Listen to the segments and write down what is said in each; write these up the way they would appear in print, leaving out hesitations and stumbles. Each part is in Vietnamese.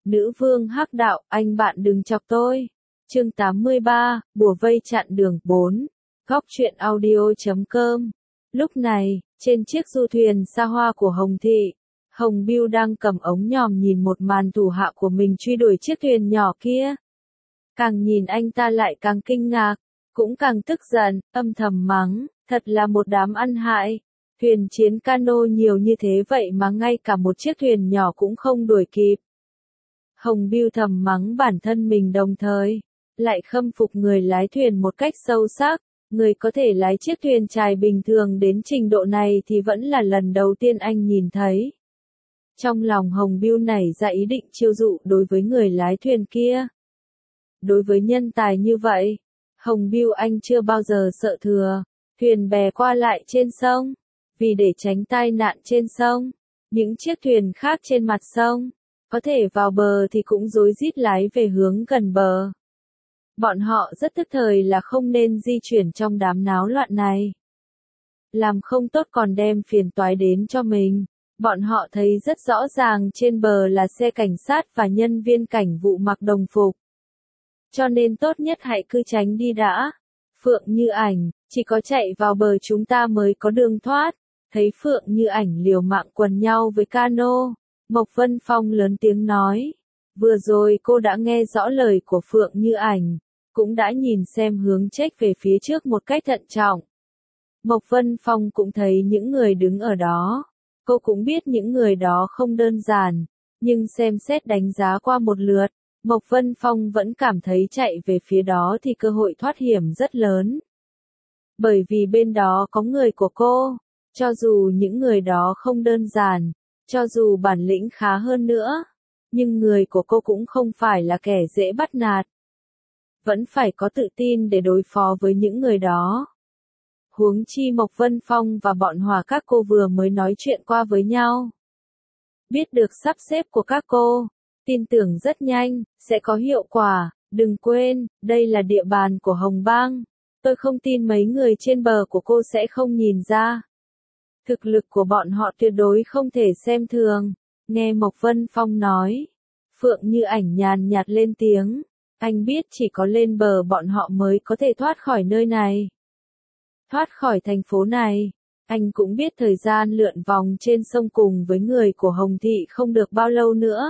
Nữ vương hắc đạo, anh bạn đừng chọc tôi. Chương 83, bùa vây chặn đường 4. Góc truyện audio.com. Lúc này, trên chiếc du thuyền xa hoa của Hồng Thị, Hồng Bưu đang cầm ống nhòm nhìn một màn thủ hạ của mình truy đuổi chiếc thuyền nhỏ kia. Càng nhìn anh ta lại càng kinh ngạc, cũng càng tức giận, âm thầm mắng, thật là một đám ăn hại. Thuyền chiến cano nhiều như thế vậy mà ngay cả một chiếc thuyền nhỏ cũng không đuổi kịp. Hồng Bưu thầm mắng bản thân mình đồng thời, lại khâm phục người lái thuyền một cách sâu sắc. Người có thể lái chiếc thuyền chài bình thường đến trình độ này thì vẫn là lần đầu tiên anh nhìn thấy. Trong lòng Hồng Bưu nảy ra ý định chiêu dụ đối với người lái thuyền kia. Đối với nhân tài như vậy, Hồng Bưu anh chưa bao giờ sợ thừa, thuyền bè qua lại trên sông. Vì để tránh tai nạn trên sông, những chiếc thuyền khác trên mặt sông, có thể vào bờ thì cũng rối rít lái về hướng gần bờ. Bọn họ rất tức thời là không nên di chuyển trong đám náo loạn này. Làm không tốt còn đem phiền toái đến cho mình. Bọn họ thấy rất rõ ràng trên bờ là xe cảnh sát và nhân viên cảnh vụ mặc đồng phục. Cho nên tốt nhất hãy cứ tránh đi đã. Phượng Như Ảnh, chỉ có chạy vào bờ chúng ta mới có đường thoát. Thấy Phượng Như Ảnh liều mạng quần nhau với cano, Mộc Vân Phong lớn tiếng nói. Vừa rồi cô đã nghe rõ lời của Phượng Như Ảnh, cũng đã nhìn xem hướng check về phía trước một cách thận trọng. Mộc Vân Phong cũng thấy những người đứng ở đó. Cô cũng biết những người đó không đơn giản, nhưng xem xét đánh giá qua một lượt, Mộc Vân Phong vẫn cảm thấy chạy về phía đó thì cơ hội thoát hiểm rất lớn. Bởi vì bên đó có người của cô, cho dù những người đó không đơn giản, cho dù bản lĩnh khá hơn nữa, nhưng người của cô cũng không phải là kẻ dễ bắt nạt. Vẫn phải có tự tin để đối phó với những người đó. Huống chi Mộc Vân Phong và bọn Hòa các cô vừa mới nói chuyện qua với nhau. Biết được sắp xếp của các cô, tin tưởng rất nhanh, sẽ có hiệu quả. Đừng quên, đây là địa bàn của Hồng Bang. Tôi không tin mấy người trên bờ của cô sẽ không nhìn ra. Thực lực của bọn họ tuyệt đối không thể xem thường. Nghe Mộc Vân Phong nói, Phượng Như Ảnh nhàn nhạt lên tiếng. Anh biết chỉ có lên bờ bọn họ mới có thể thoát khỏi nơi này. Thoát khỏi thành phố này. Anh cũng biết thời gian lượn vòng trên sông cùng với người của Hồng Thị không được bao lâu nữa.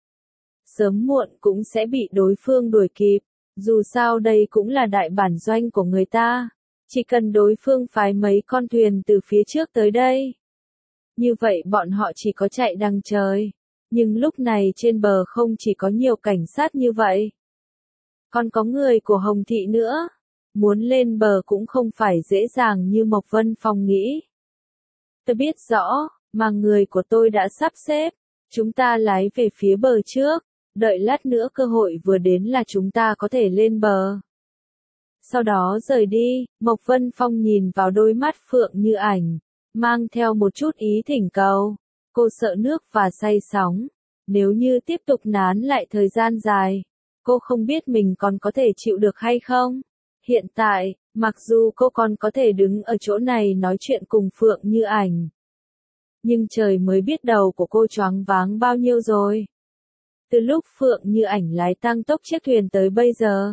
Sớm muộn cũng sẽ bị đối phương đuổi kịp. Dù sao đây cũng là đại bản doanh của người ta. Chỉ cần đối phương phái mấy con thuyền từ phía trước tới đây. Như vậy bọn họ chỉ có chạy đằng trời. Nhưng lúc này trên bờ không chỉ có nhiều cảnh sát như vậy. Còn có người của Hồng Thị nữa. Muốn lên bờ cũng không phải dễ dàng như Mộc Vân Phong nghĩ. Tôi biết rõ, mà người của tôi đã sắp xếp. Chúng ta lái về phía bờ trước. Đợi lát nữa cơ hội vừa đến là chúng ta có thể lên bờ. Sau đó rời đi, Mộc Vân Phong nhìn vào đôi mắt Phượng Như Ảnh, mang theo một chút ý thỉnh cầu. Cô sợ nước và say sóng. Nếu như tiếp tục nán lại thời gian dài, cô không biết mình còn có thể chịu được hay không. Hiện tại, mặc dù cô còn có thể đứng ở chỗ này nói chuyện cùng Phượng Như Ảnh. Nhưng trời mới biết đầu của cô choáng váng bao nhiêu rồi. Từ lúc Phượng Như Ảnh lái tăng tốc chiếc thuyền tới bây giờ,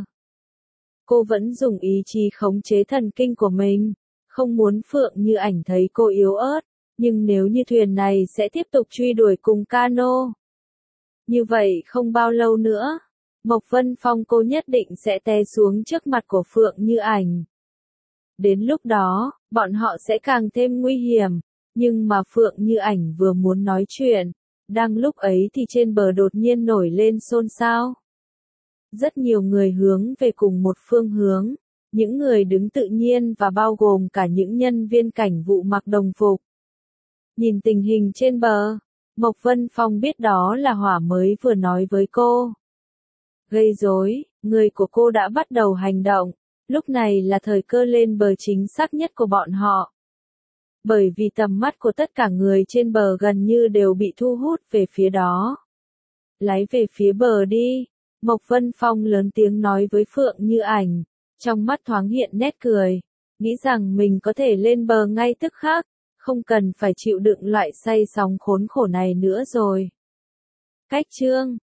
cô vẫn dùng ý chí khống chế thần kinh của mình, không muốn Phượng Như Ảnh thấy cô yếu ớt, nhưng nếu như thuyền này sẽ tiếp tục truy đuổi cùng cano. Như vậy không bao lâu nữa, Mộc Vân Phong cô nhất định sẽ té xuống trước mặt của Phượng Như Ảnh. Đến lúc đó, bọn họ sẽ càng thêm nguy hiểm, nhưng mà Phượng Như Ảnh vừa muốn nói chuyện, đang lúc ấy thì trên bờ đột nhiên nổi lên xôn xao. Rất nhiều người hướng về cùng một phương hướng, những người đứng tự nhiên và bao gồm cả những nhân viên cảnh vụ mặc đồng phục. Nhìn tình hình trên bờ, Mộc Vân Phong biết đó là Hỏa mới vừa nói với cô. Gây rối, người của cô đã bắt đầu hành động, lúc này là thời cơ lên bờ chính xác nhất của bọn họ. Bởi vì tầm mắt của tất cả người trên bờ gần như đều bị thu hút về phía đó. Lái về phía bờ đi, Mộc Vân Phong lớn tiếng nói với Phượng Như Ảnh, trong mắt thoáng hiện nét cười, nghĩ rằng mình có thể lên bờ ngay tức khắc, không cần phải chịu đựng loại say sóng khốn khổ này nữa rồi. Cách chương